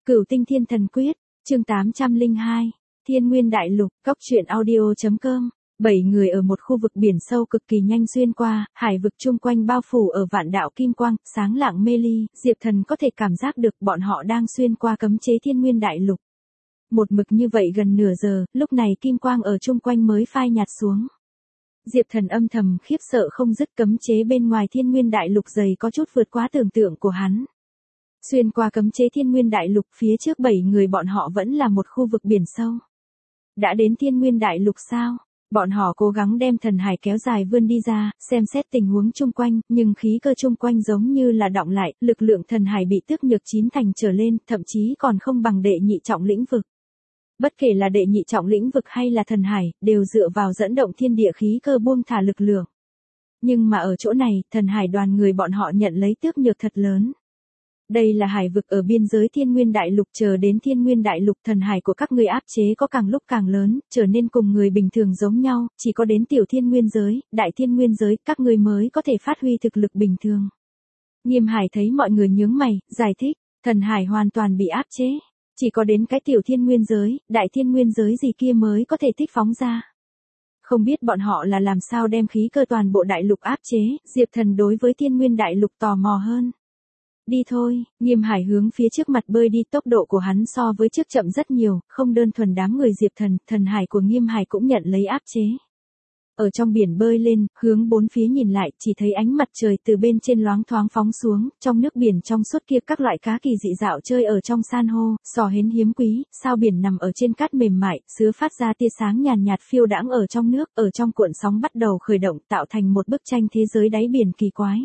Cửu Tinh Thiên Thần Quyết, chương 802, Thiên Nguyên Đại Lục, Cốc truyện audio.com. 7 người ở một khu vực biển sâu cực kỳ nhanh xuyên qua, hải vực chung quanh bao phủ ở vạn đạo kim quang, sáng lạng mê ly, Diệp Thần có thể cảm giác được bọn họ đang xuyên qua cấm chế Thiên Nguyên Đại Lục. Một mực như vậy gần nửa giờ, lúc này kim quang ở chung quanh mới phai nhạt xuống. Diệp Thần âm thầm khiếp sợ không dứt, cấm chế bên ngoài Thiên Nguyên Đại Lục dày có chút vượt quá tưởng tượng của hắn. Xuyên qua cấm chế Thiên Nguyên Đại Lục, phía trước 7 người bọn họ vẫn là một khu vực biển sâu. Đã đến Thiên Nguyên Đại Lục sao? Bọn họ cố gắng đem thần hải kéo dài vươn đi ra, xem xét tình huống chung quanh, nhưng khí cơ chung quanh giống như là đọng lại, lực lượng thần hải bị tước nhược 9 thành trở lên, thậm chí còn không bằng đệ nhị trọng lĩnh vực. Bất kể là đệ nhị trọng lĩnh vực hay là thần hải, đều dựa vào dẫn động thiên địa khí cơ buông thả lực lượng. Nhưng mà ở chỗ này, thần hải đoàn người bọn họ nhận lấy tước nhược thật lớn. Đây là hải vực ở biên giới Thiên Nguyên Đại Lục, chờ đến Thiên Nguyên Đại Lục thần hải của các ngươi áp chế có càng lúc càng lớn, trở nên cùng người bình thường giống nhau, chỉ có đến tiểu thiên nguyên giới, đại thiên nguyên giới, các ngươi mới có thể phát huy thực lực bình thường. Nghiêm Hải thấy mọi người nhướng mày, giải thích, thần hải hoàn toàn bị áp chế, chỉ có đến cái tiểu thiên nguyên giới, đại thiên nguyên giới gì kia mới có thể thích phóng ra. Không biết bọn họ là làm sao đem khí cơ toàn bộ đại lục áp chế, Diệp Thần đối với Thiên Nguyên Đại Lục tò mò hơn. Đi thôi, Nghiêm Hải hướng phía trước mặt bơi đi, tốc độ của hắn so với trước chậm rất nhiều, không đơn thuần đám người Diệp Thần, thần hải của Nghiêm Hải cũng nhận lấy áp chế. Ở trong biển bơi lên, hướng bốn phía nhìn lại, chỉ thấy ánh mặt trời từ bên trên loáng thoáng phóng xuống, trong nước biển trong suốt kia các loại cá kỳ dị dạo chơi ở trong san hô, sò hến hiếm quý, sao biển nằm ở trên cát mềm mại, sứa phát ra tia sáng nhàn nhạt phiêu đãng ở trong nước, ở trong cuộn sóng bắt đầu khởi động, tạo thành một bức tranh thế giới đáy biển kỳ quái.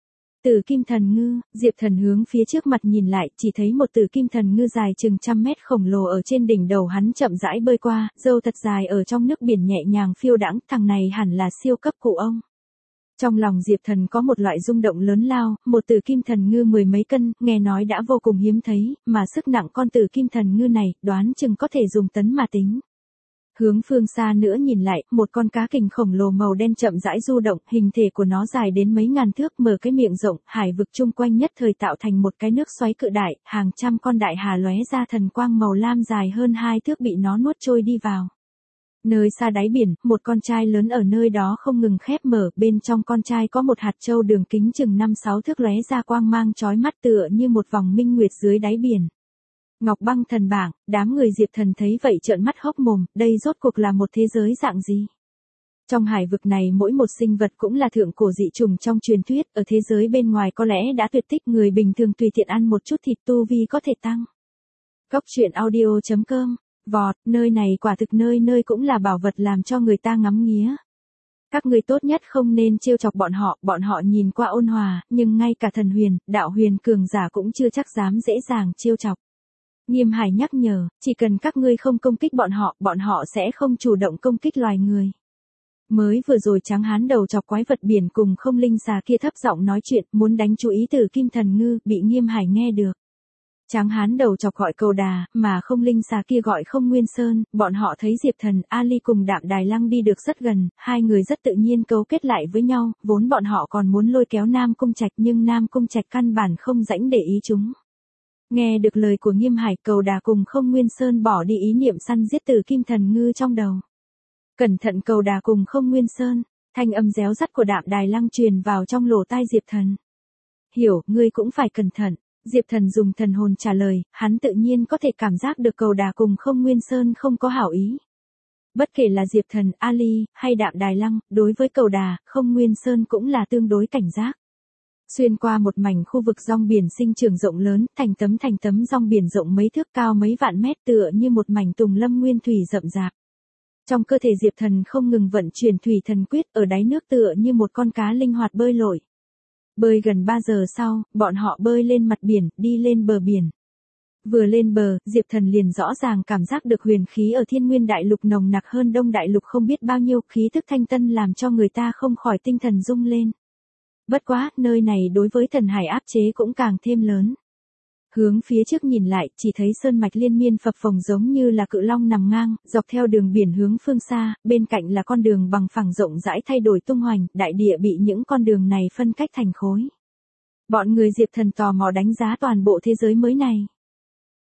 Tử kim thần ngư, Diệp Thần hướng phía trước mặt nhìn lại, chỉ thấy một tử kim thần ngư dài chừng 100 mét khổng lồ ở trên đỉnh đầu hắn chậm rãi bơi qua, râu thật dài ở trong nước biển nhẹ nhàng phiêu đãng, thằng này hẳn là siêu cấp cụ ông. Trong lòng Diệp Thần có một loại rung động lớn lao, một tử kim thần ngư 10 mấy cân, nghe nói đã vô cùng hiếm thấy, mà sức nặng con tử kim thần ngư này, đoán chừng có thể dùng tấn mà tính. Hướng phương xa nữa nhìn lại, một con cá kình khổng lồ màu đen chậm rãi du động, hình thể của nó dài đến mấy ngàn thước, mở cái miệng rộng, hải vực chung quanh nhất thời tạo thành một cái nước xoáy cự đại, hàng trăm con đại hà lóe ra thần quang màu lam dài hơn 2 thước bị nó nuốt trôi đi vào. Nơi xa đáy biển, một con trai lớn ở nơi đó không ngừng khép mở, bên trong con trai có một hạt châu đường kính chừng 5-6 thước lóe ra quang mang chói mắt tựa như một vòng minh nguyệt dưới đáy biển. Ngọc Băng Thần Bảng, đám người Diệp Thần thấy vậy trợn mắt hốc mồm, đây rốt cuộc là một thế giới dạng gì? Trong hải vực này mỗi một sinh vật cũng là thượng cổ dị trùng trong truyền thuyết, ở thế giới bên ngoài có lẽ đã tuyệt tích, người bình thường tùy tiện ăn một chút thịt tu vi có thể tăng. Cốc truyện audio.com, vọt, nơi này quả thực nơi nơi cũng là bảo vật làm cho người ta ngắm nghía. Các người tốt nhất không nên trêu chọc bọn họ nhìn qua ôn hòa, nhưng ngay cả thần huyền, đạo huyền cường giả cũng chưa chắc dám dễ dàng trêu chọc. Nghiêm Hải nhắc nhở, chỉ cần các ngươi không công kích bọn họ sẽ không chủ động công kích loài người. Mới vừa rồi tráng hán đầu chọc quái vật biển cùng không linh xà kia thấp giọng nói chuyện, muốn đánh chú ý tử kim thần ngư, bị Nghiêm Hải nghe được. Tráng hán đầu chọc gọi Cầu Đà, mà không linh xà kia gọi Không Nguyên Sơn, bọn họ thấy Diệp Thần, Ali cùng Đạm Đài Lăng đi được rất gần, hai người rất tự nhiên cấu kết lại với nhau, vốn bọn họ còn muốn lôi kéo Nam Cung Trạch nhưng Nam Cung Trạch căn bản không rảnh để ý chúng. Nghe được lời của Nghiêm Hải, Cầu Đà cùng Không Nguyên Sơn bỏ đi ý niệm săn giết tử kim thần ngư trong đầu. Cẩn thận Cầu Đà cùng Không Nguyên Sơn, thanh âm réo rắt của Đạm Đài Lăng truyền vào trong lỗ tai Diệp Thần. Hiểu, ngươi cũng phải cẩn thận. Diệp Thần dùng thần hồn trả lời, hắn tự nhiên có thể cảm giác được Cầu Đà cùng Không Nguyên Sơn không có hảo ý. Bất kể là Diệp Thần, Ali, hay Đạm Đài Lăng, đối với Cầu Đà, Không Nguyên Sơn cũng là tương đối cảnh giác. Xuyên qua một mảnh khu vực rong biển sinh trưởng rộng lớn, thành tấm rong biển rộng mấy thước cao mấy vạn mét tựa như một mảnh tùng lâm nguyên thủy rậm rạp. Trong cơ thể Diệp Thần không ngừng vận chuyển thủy thần quyết, ở đáy nước tựa như một con cá linh hoạt bơi lội. Bơi gần 3 giờ sau, bọn họ bơi lên mặt biển, đi lên bờ biển. Vừa lên bờ, Diệp Thần liền rõ ràng cảm giác được huyền khí ở Thiên Nguyên Đại Lục nồng nặc hơn Đông Đại Lục không biết bao nhiêu, khí tức thanh tân làm cho người ta không khỏi tinh thần rung lên. Bất quá, nơi này đối với thần hải áp chế cũng càng thêm lớn. Hướng phía trước nhìn lại, chỉ thấy sơn mạch liên miên phập phồng giống như là cự long nằm ngang, dọc theo đường biển hướng phương xa, bên cạnh là con đường bằng phẳng rộng rãi thay đổi tung hoành, đại địa bị những con đường này phân cách thành khối. Bọn người Diệp Thần tò mò đánh giá toàn bộ thế giới mới này.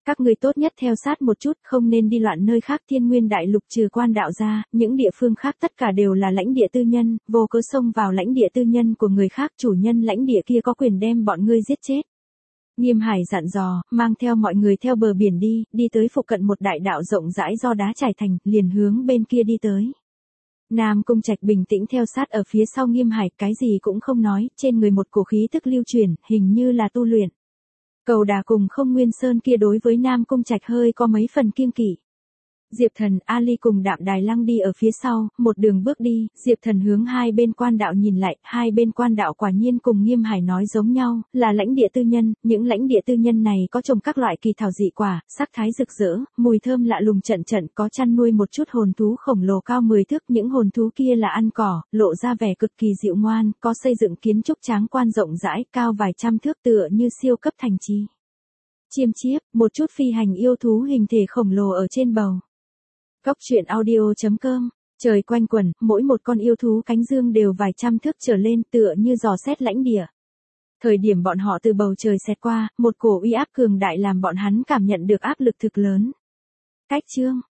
Các ngươi tốt nhất theo sát một chút, không nên đi loạn nơi khác. Thiên Nguyên Đại Lục trừ Quan Đạo ra, những địa phương khác tất cả đều là lãnh địa tư nhân, vô cớ xông vào lãnh địa tư nhân của người khác, chủ nhân lãnh địa kia có quyền đem bọn ngươi giết chết. Nghiêm Hải dặn dò, mang theo mọi người theo bờ biển đi tới phụ cận một đại đạo rộng rãi do đá trải thành, liền hướng bên kia đi tới. Nam Cung Trạch bình tĩnh theo sát ở phía sau Nghiêm Hải, cái gì cũng không nói, trên người một cổ khí tức lưu chuyển, hình như là tu luyện. Cầu Đà cùng Không Nguyên Sơn kia đối với Nam Cung Trạch hơi có mấy phần kiêng kỵ. Diệp Thần, Ali cùng Đạm Đài Lăng đi ở phía sau, một đường bước đi, Diệp Thần hướng hai bên quan đạo nhìn lại, hai bên quan đạo quả nhiên cùng Nghiêm Hải nói giống nhau, là lãnh địa tư nhân, những lãnh địa tư nhân này có trồng các loại kỳ thảo dị quả, sắc thái rực rỡ, mùi thơm lạ lùng trận trận, có chăn nuôi một chút hồn thú khổng lồ cao 10 thước, những hồn thú kia là ăn cỏ, lộ ra vẻ cực kỳ dịu ngoan, có xây dựng kiến trúc tráng quan rộng rãi, cao vài trăm thước tựa như siêu cấp thành trì. Chiêm chiếp, một chút phi hành yêu thú hình thể khổng lồ ở trên bầu. Góc truyện audio.com, trời quanh quẩn, mỗi một con yêu thú cánh dương đều vài trăm thước trở lên tựa như dò xét lãnh địa. Thời điểm bọn họ từ bầu trời xẹt qua, một cổ uy áp cường đại làm bọn hắn cảm nhận được áp lực thực lớn. Cách chương.